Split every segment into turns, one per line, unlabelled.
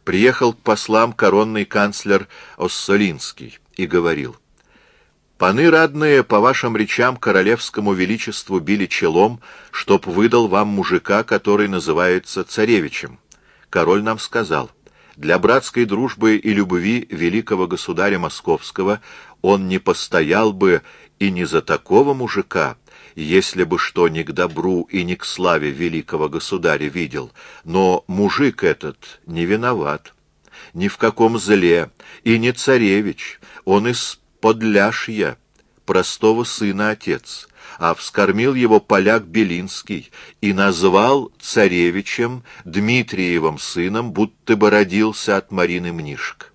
приехал к послам коронный канцлер Оссолинский и говорил: «Паны радные, по вашим речам королевскому величеству били челом, чтоб выдал вам мужика, который называется царевичем. Король нам сказал: для братской дружбы и любви великого государя Московского он не постоял бы и не за такого мужика, если бы что ни к добру и ни к славе великого государя видел. Но мужик этот не виноват, ни в каком зле, и не царевич, он из Подляшья, простого сына отец, а вскормил его поляк Белинский и назвал царевичем Дмитриевым сыном, будто бы родился от Марины Мнишек.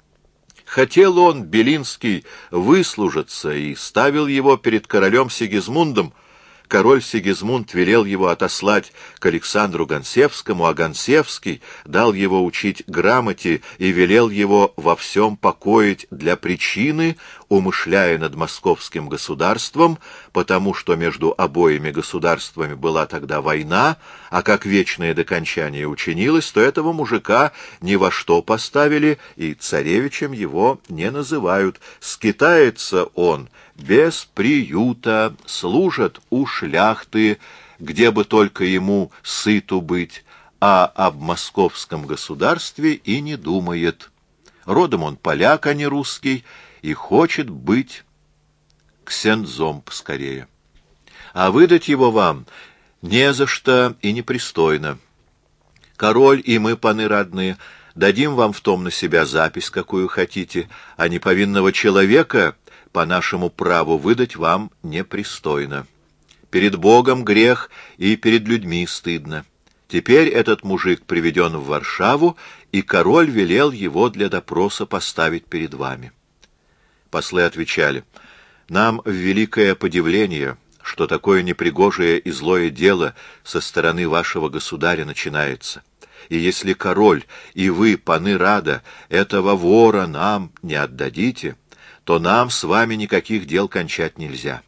Хотел он, Белинский, выслужиться и ставил его перед королем Сигизмундом. Король Сигизмунд велел его отослать к Александру Гонсевскому, а Гонсевский дал его учить грамоте и велел его во всем покоить для причины, умышляя над московским государством, потому что между обоими государствами была тогда война, а как вечное докончание учинилось, то этого мужика ни во что поставили и царевичем его не называют. Скитается он без приюта, служат у шляхты, где бы только ему сыту быть, а об московском государстве и не думает. Родом он поляк, а не русский, и хочет быть ксензом поскорее. А выдать его вам не за что и непристойно. Король и мы, паны родные, дадим вам в том на себя запись, какую хотите, а неповинного человека по нашему праву выдать вам непристойно. Перед Богом грех и перед людьми стыдно. Теперь этот мужик приведен в Варшаву, и король велел его для допроса поставить перед вами». Послы отвечали: «Нам в великое подивление, что такое непригожее и злое дело со стороны вашего государя начинается. И если король и вы, паны рада, этого вора нам не отдадите, то нам с вами никаких дел кончать нельзя».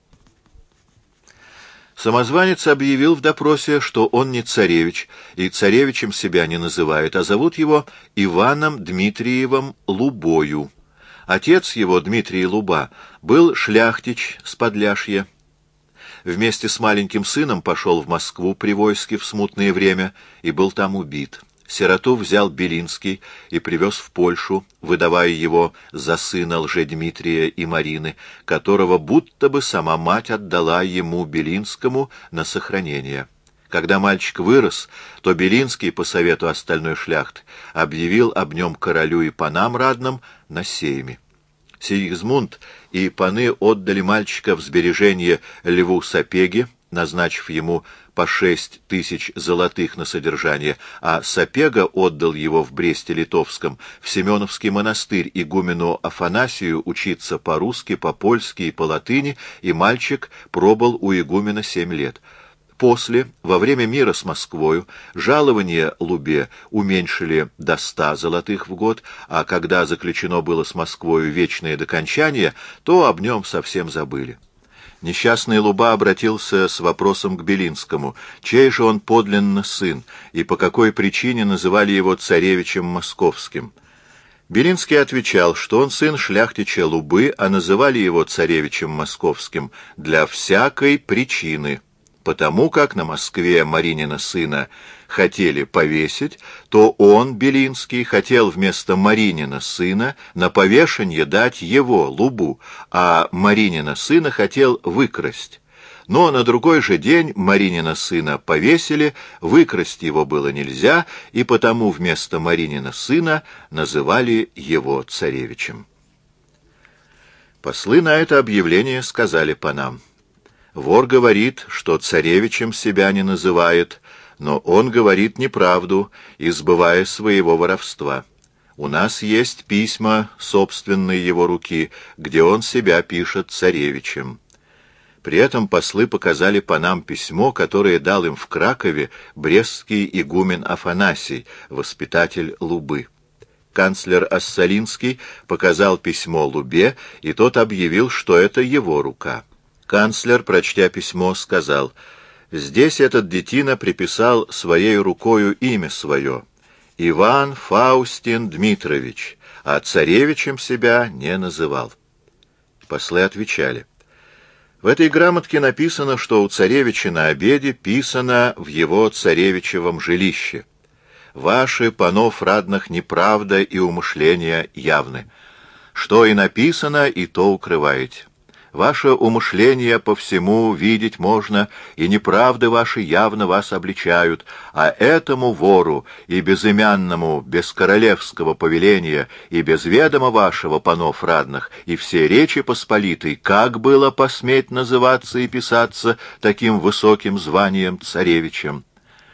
Самозванец объявил в допросе, что он не царевич, и царевичем себя не называет, а зовут его Иваном Дмитриевым Лубою. Отец его, Дмитрий Луба, был шляхтич с Подляшья. Вместе с маленьким сыном пошел в Москву при войске в смутное время и был там убит. Сироту взял Белинский и привез в Польшу, выдавая его за сына Лжедмитрия и Марины, которого будто бы сама мать отдала ему, Белинскому, на сохранение. Когда мальчик вырос, то Белинский, по совету остальной шляхты, объявил об нем королю и панам радным на сейме. Сигизмунд и паны отдали мальчика в сбережение Льву Сапеге, назначив ему по 6 тысяч золотых на содержание, а Сапега отдал его в Бресте-Литовском в Семеновский монастырь игумену Афанасию учиться по-русски, по-польски и по-латыни, и мальчик пробыл у игумена 7 лет. После, во время мира с Москвою, жалование Лубе уменьшили до 100 золотых в год, а когда заключено было с Москвою вечное докончание, то об нем совсем забыли. Несчастный Луба обратился с вопросом к Белинскому, чей же он подлинно сын, и по какой причине называли его царевичем московским. Белинский отвечал, что он сын шляхтича Лубы, а называли его царевичем московским для всякой причины. Потому как на Москве Маринина сына хотели повесить, то он, Белинский, хотел вместо Маринина сына на повешение дать его, Лубу, а Маринина сына хотел выкрасть. Но на другой же день Маринина сына повесили, выкрасть его было нельзя, и потому вместо Маринина сына называли его царевичем. Послы на это объявление сказали панам: «Вор говорит, что царевичем себя не называет, но он говорит неправду, избывая своего воровства. У нас есть письма собственной его руки, где он себя пишет царевичем». При этом послы показали панам письмо, которое дал им в Кракове брестский игумен Афанасий, воспитатель Лубы. Канцлер Оссолинский показал письмо Лубе, и тот объявил, что это его рука. Канцлер, прочтя письмо, сказал: «Здесь этот детина приписал своей рукою имя свое, Иван Фаустин Дмитрович, а царевичем себя не называл. Послы отвечали: в этой грамотке написано, что у царевича на обеде писано в его царевичевом жилище. Ваши, панов радных, неправда и умышления явны. Что и написано, и то укрываете. Ваше умышление по всему видеть можно, и неправды ваши явно вас обличают, а этому вору и безымянному, без королевского повеления и без ведома вашего, панов радных, и все речи посполитой, как было посметь называться и писаться таким высоким званием царевичем?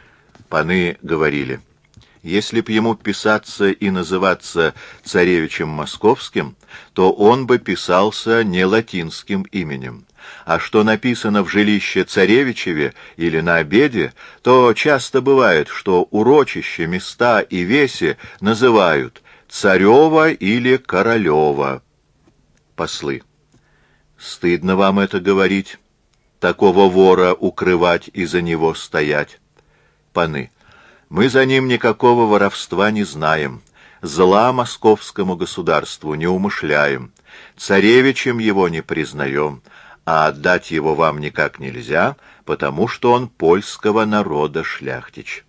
Паны говорили: если б ему писаться и называться царевичем московским, то он бы писался не латинским именем. А что написано в жилище царевичеве или на обеде, то часто бывает, что урочище, места и веси называют царева или королева. Послы: стыдно вам это говорить, такого вора укрывать и за него стоять. Паны: мы за ним никакого воровства не знаем, зла московскому государству не умышляем, царевичем его не признаем, а отдать его вам никак нельзя, потому что он польского народа шляхтич.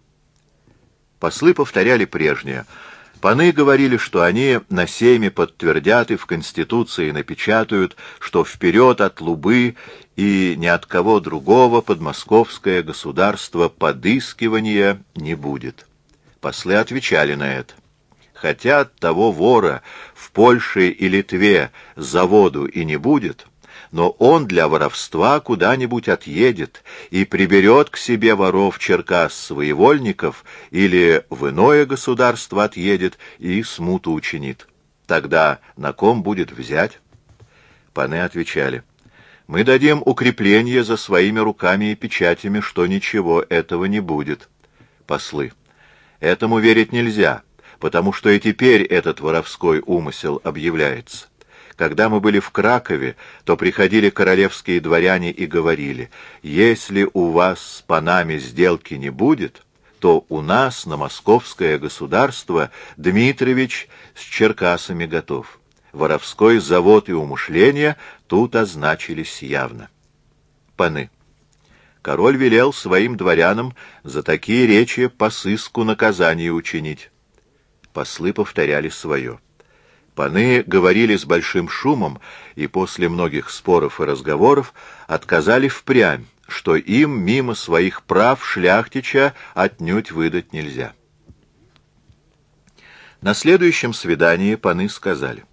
Послы повторяли прежнее. Паны говорили, что они на сейме подтвердят и в Конституции напечатают, что вперед от Лубы и ни от кого другого подмосковское государство подыскивания не будет. Послы отвечали на это: хотя от того вора в Польше и Литве заводу и не будет, но он для воровства куда-нибудь отъедет и приберет к себе воров черкас-своевольников или в иное государство отъедет и смуту учинит. Тогда на ком будет взять? Паны отвечали: мы дадим укрепление за своими руками и печатями, что ничего этого не будет. Послы: этому верить нельзя, потому что и теперь этот воровской умысел объявляется. Когда мы были в Кракове, то приходили королевские дворяне и говорили: если у вас с панами сделки не будет, то у нас на московское государство Дмитрович с черкасами готов. Воровской завод и умышления тут означились явно. Паны: король велел своим дворянам за такие речи по сыску наказание учинить. Послы повторяли свое. Паны говорили с большим шумом и после многих споров и разговоров отказали впрямь, что им мимо своих прав шляхтича отнюдь выдать нельзя. На следующем свидании паны сказали: